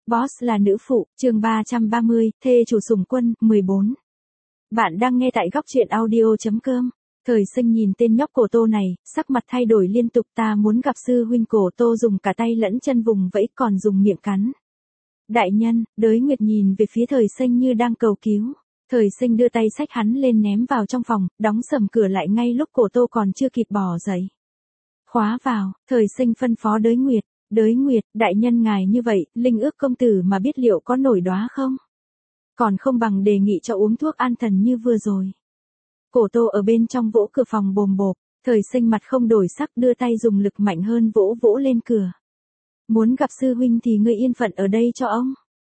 Boss là nữ phụ, chương 330, thê chủ sủng quân, 14. Bạn đang nghe tại góc truyện audio.com. Thời Sinh nhìn tên nhóc Cổ Tô này, sắc mặt thay đổi liên tục. Ta muốn gặp sư huynh. Cổ Tô dùng cả tay lẫn chân vùng vẫy, còn dùng miệng cắn. Đại nhân, Đới Nguyệt nhìn về phía Thời Sinh như đang cầu cứu. Thời Sinh đưa tay xách hắn lên ném vào trong phòng, đóng sầm cửa lại ngay lúc Cổ Tô còn chưa kịp bò dậy. Khóa vào, Thời Sinh phân phó Đới Nguyệt. Đới Nguyệt, đại nhân ngài như vậy, linh ước công tử mà biết liệu có nổi đóa không? Còn không bằng đề nghị cho uống thuốc an thần như vừa rồi. Cổ Tô ở bên trong vỗ cửa phòng bồm bộp, Thời Sinh mặt không đổi sắc đưa tay dùng lực mạnh hơn vỗ vỗ lên cửa. Muốn gặp sư huynh thì ngươi yên phận ở đây cho ông.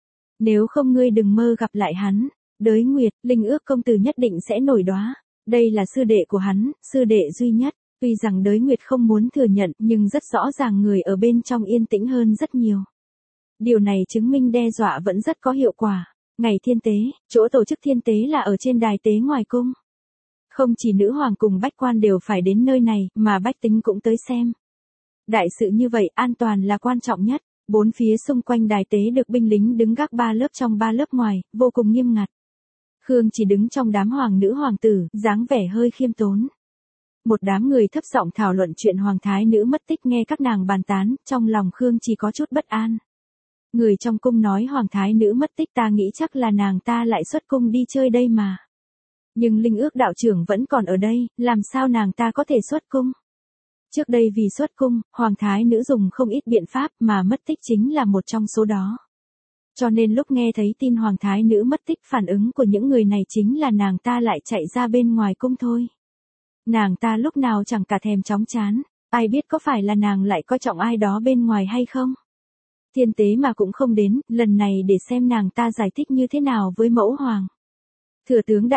Nếu không ngươi đừng mơ gặp lại hắn. Đới Nguyệt, linh ước công tử nhất định sẽ nổi đóa. Đây là sư đệ của hắn, sư đệ duy nhất. Tuy rằng Đới Nguyệt không muốn thừa nhận nhưng rất rõ ràng người ở bên trong yên tĩnh hơn rất nhiều. Điều này chứng minh đe dọa vẫn rất có hiệu quả. Ngày thiên tế, chỗ tổ chức thiên tế là ở trên đài tế ngoài cung. Không chỉ nữ hoàng cùng bách quan đều phải đến nơi này mà bách tính cũng tới xem. Đại sự như vậy an toàn là quan trọng nhất. Bốn phía xung quanh đài tế được binh lính đứng gác 3 lớp trong 3 lớp ngoài, vô cùng nghiêm ngặt. Khương chỉ đứng trong đám hoàng nữ hoàng tử, dáng vẻ hơi khiêm tốn. Một đám người thấp giọng thảo luận chuyện hoàng thái nữ mất tích, nghe các nàng bàn tán, trong lòng Khương chỉ có chút bất an. Người trong cung nói hoàng thái nữ mất tích, ta nghĩ chắc là nàng ta lại xuất cung đi chơi đây mà. Nhưng linh ước đạo trưởng vẫn còn ở đây, làm sao nàng ta có thể xuất cung? Trước đây vì xuất cung, hoàng thái nữ dùng không ít biện pháp mà mất tích chính là một trong số đó. Cho nên lúc nghe thấy tin hoàng thái nữ mất tích, phản ứng của những người này chính là nàng ta lại chạy ra bên ngoài cung thôi. Nàng ta lúc nào chẳng cả thèm chóng chán, ai biết có phải là nàng lại coi trọng ai đó bên ngoài hay không? Thiên tế mà cũng không đến, lần này để xem nàng ta giải thích như thế nào với mẫu hoàng. Thừa tướng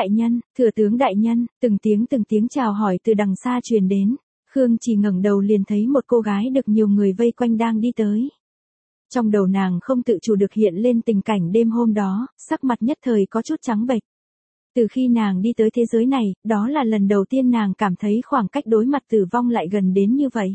đại nhân, từng tiếng chào hỏi từ đằng xa truyền đến. Khương chỉ ngẩng đầu liền thấy một cô gái được nhiều người vây quanh đang đi tới. Trong đầu nàng không tự chủ được hiện lên tình cảnh đêm hôm đó, sắc mặt nhất thời có chút trắng bệch. Từ khi nàng đi tới thế giới này, đó là lần đầu tiên nàng cảm thấy khoảng cách đối mặt tử vong lại gần đến như vậy.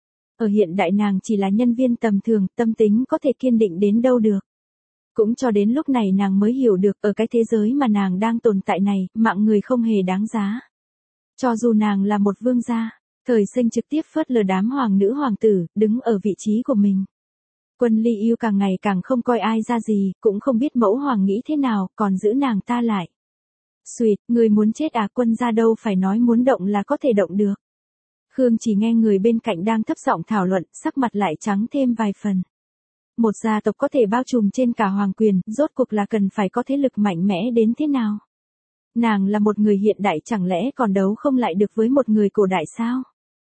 Ở hiện đại nàng chỉ là nhân viên tầm thường, tâm tính có thể kiên định đến đâu được. Cũng cho đến lúc này nàng mới hiểu được ở cái thế giới mà nàng đang tồn tại này, mạng người không hề đáng giá. Cho dù nàng là một vương gia, Thời Sinh trực tiếp phớt lờ đám hoàng nữ hoàng tử, đứng ở vị trí của mình. Quân Ly Yêu càng ngày càng không coi ai ra gì, cũng không biết mẫu hoàng nghĩ thế nào, còn giữ nàng ta lại. Xuyệt, người muốn chết à? Quân gia đâu phải nói muốn động là có thể động được. Khương chỉ nghe người bên cạnh đang thấp giọng thảo luận, sắc mặt lại trắng thêm vài phần. Một gia tộc có thể bao trùm trên cả hoàng quyền, rốt cuộc là cần phải có thế lực mạnh mẽ đến thế nào? Nàng là một người hiện đại, chẳng lẽ còn đấu không lại được với một người cổ đại sao?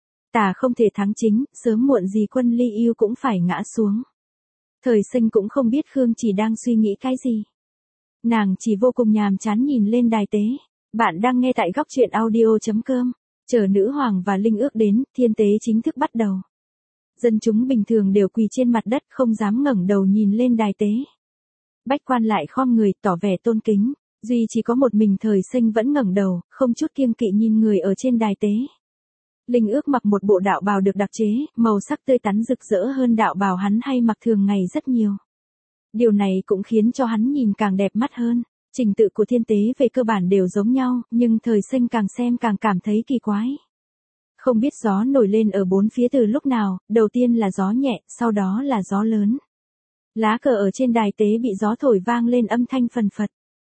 Ta không thể thắng chính, sớm muộn gì Quân Ly Yêu cũng phải ngã xuống. Thời Sinh cũng không biết Khương chỉ đang suy nghĩ cái gì. Nàng chỉ vô cùng nhàm chán nhìn lên đài tế. Bạn đang nghe tại góc truyện audio.com. Chờ nữ hoàng và linh ước đến, thiên tế chính thức bắt đầu. Dân chúng bình thường đều quỳ trên mặt đất, không dám ngẩng đầu nhìn lên đài tế. Bách quan lại khom người, tỏ vẻ tôn kính. Duy chỉ có một mình Thời Sinh vẫn ngẩng đầu, không chút kiêng kỵ nhìn người ở trên đài tế. Linh ước mặc một bộ đạo bào được đặc chế, màu sắc tươi tắn rực rỡ hơn đạo bào hắn hay mặc thường ngày rất nhiều. Điều này cũng khiến cho hắn nhìn càng đẹp mắt hơn. Trình tự của thiên tế về cơ bản đều giống nhau, nhưng Thời Sinh càng xem càng cảm thấy kỳ quái. Không biết gió nổi lên ở bốn phía từ lúc nào, đầu tiên là gió nhẹ, sau đó là gió lớn. Lá cờ ở trên đài tế bị gió thổi vang lên âm thanh phần phật.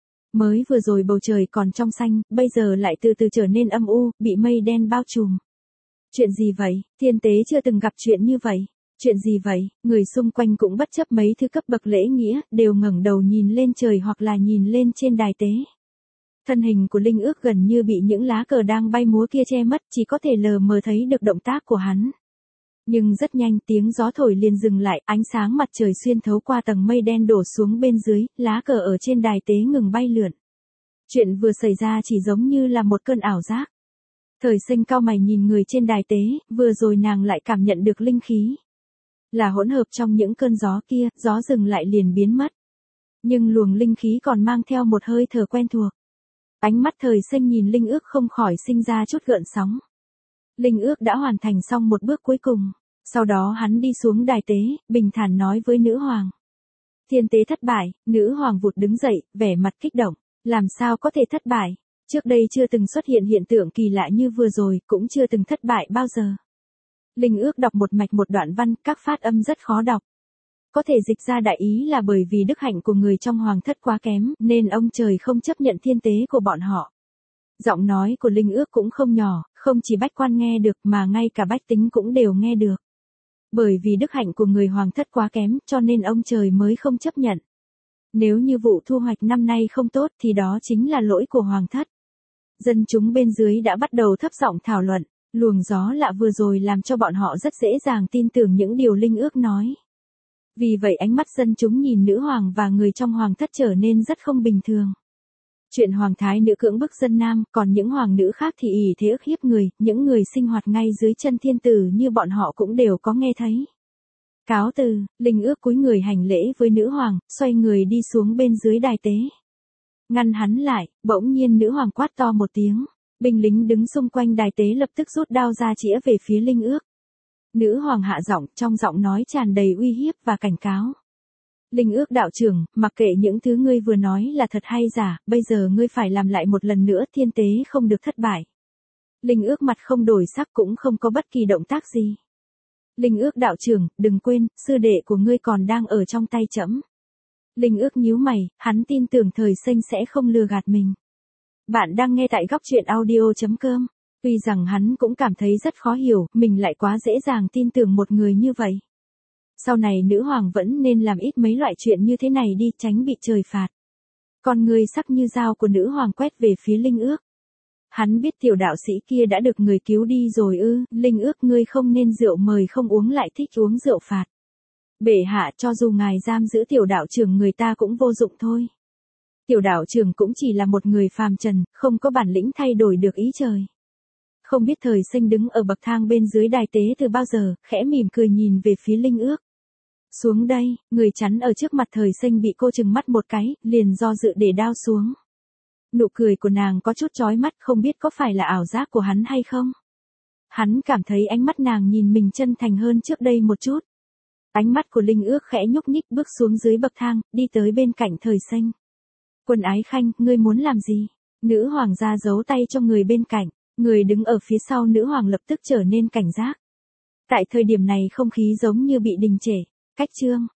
Mới vừa rồi bầu trời còn trong xanh, bây giờ lại từ từ trở nên âm u, bị mây đen bao trùm. Chuyện gì vậy? Thiên tế chưa từng gặp chuyện như vậy. Chuyện gì vậy? Người xung quanh cũng bất chấp mấy thứ cấp bậc lễ nghĩa, đều ngẩng đầu nhìn lên trời hoặc là nhìn lên trên đài tế. Thân hình của linh ước gần như bị những lá cờ đang bay múa kia che mất, chỉ có thể lờ mờ thấy được động tác của hắn. Nhưng rất nhanh tiếng gió thổi liền dừng lại, ánh sáng mặt trời xuyên thấu qua tầng mây đen đổ xuống bên dưới, lá cờ ở trên đài tế ngừng bay lượn. Chuyện vừa xảy ra chỉ giống như là một cơn ảo giác. Thời Sinh cau mày nhìn người trên đài tế, vừa rồi nàng lại cảm nhận được linh khí. Là hỗn hợp trong những cơn gió kia, gió dừng lại liền biến mất. Nhưng luồng linh khí còn mang theo một hơi thở quen thuộc. Ánh mắt Thời Sinh nhìn linh ước không khỏi sinh ra chút gợn sóng. Linh ước đã hoàn thành xong một bước cuối cùng. Sau đó hắn đi xuống đài tế, bình thản nói với nữ hoàng. Thiên tế thất bại, nữ hoàng vụt đứng dậy, vẻ mặt kích động. Làm sao có thể thất bại? Trước đây chưa từng xuất hiện hiện tượng kỳ lạ như vừa rồi, cũng chưa từng thất bại bao giờ. Linh ước đọc một mạch một đoạn văn, các phát âm rất khó đọc. Có thể dịch ra đại ý là bởi vì đức hạnh của người trong hoàng thất quá kém, nên ông trời không chấp nhận thiên tế của bọn họ. Giọng nói của Linh ước cũng không nhỏ, không chỉ bách quan nghe được mà ngay cả bách tính cũng đều nghe được. Bởi vì đức hạnh của người hoàng thất quá kém, cho nên ông trời mới không chấp nhận. Nếu như vụ thu hoạch năm nay không tốt thì đó chính là lỗi của hoàng thất. Dân chúng bên dưới đã bắt đầu thấp giọng thảo luận, luồng gió lạ vừa rồi làm cho bọn họ rất dễ dàng tin tưởng những điều Linh ước nói. Vì vậy ánh mắt dân chúng nhìn nữ hoàng và người trong hoàng thất trở nên rất không bình thường. Chuyện hoàng thái nữ cưỡng bức dân nam, còn những hoàng nữ khác thì ỷ thế ức hiếp người, những người sinh hoạt ngay dưới chân thiên tử như bọn họ cũng đều có nghe thấy. Cáo từ, Linh ước cúi người hành lễ với nữ hoàng, xoay người đi xuống bên dưới đài tế. Ngăn hắn lại, bỗng nhiên nữ hoàng quát to một tiếng. Binh lính đứng xung quanh đài tế lập tức rút đao ra chĩa về phía Linh ước. Nữ hoàng hạ giọng, trong giọng nói tràn đầy uy hiếp và cảnh cáo. Linh ước đạo trưởng, mặc kệ những thứ ngươi vừa nói là thật hay giả, bây giờ ngươi phải làm lại một lần nữa, thiên tế không được thất bại. Linh ước mặt không đổi sắc, cũng không có bất kỳ động tác gì. Linh ước đạo trưởng, đừng quên, sư đệ của ngươi còn đang ở trong tay trẫm. Linh ước nhíu mày, hắn tin tưởng Thời Sinh sẽ không lừa gạt mình. Bạn đang nghe tại góc truyện audio.com. Tuy rằng hắn cũng cảm thấy rất khó hiểu, mình lại quá dễ dàng tin tưởng một người như vậy. Sau này nữ hoàng vẫn nên làm ít mấy loại chuyện như thế này đi, tránh bị trời phạt. Con người sắc như dao của nữ hoàng quét về phía Linh ước. Hắn biết tiểu đạo sĩ kia đã được người cứu đi rồi ư? Linh ước, ngươi không nên rượu mời không uống lại thích uống rượu phạt. Bệ hạ, cho dù ngài giam giữ tiểu đạo trưởng người ta cũng vô dụng thôi. Tiểu đạo trưởng cũng chỉ là một người phàm trần, không có bản lĩnh thay đổi được ý trời. Không biết Thời Sinh đứng ở bậc thang bên dưới đài tế từ bao giờ, khẽ mỉm cười nhìn về phía Linh ước. Xuống đây, người chắn ở trước mặt Thời Sinh bị cô trừng mắt một cái, liền do dự để đao xuống. Nụ cười của nàng có chút chói mắt, không biết có phải là ảo giác của hắn hay không. Hắn cảm thấy ánh mắt nàng nhìn mình chân thành hơn trước đây một chút. Ánh mắt của Linh ước khẽ nhúc nhích, bước xuống dưới bậc thang, đi tới bên cạnh Thời Sinh. Quân Ái Khanh, ngươi muốn làm gì? Nữ hoàng ra giấu tay cho người bên cạnh. Người đứng ở phía sau nữ hoàng lập tức trở nên cảnh giác. Tại thời điểm này không khí giống như bị đình trệ. Cách chương.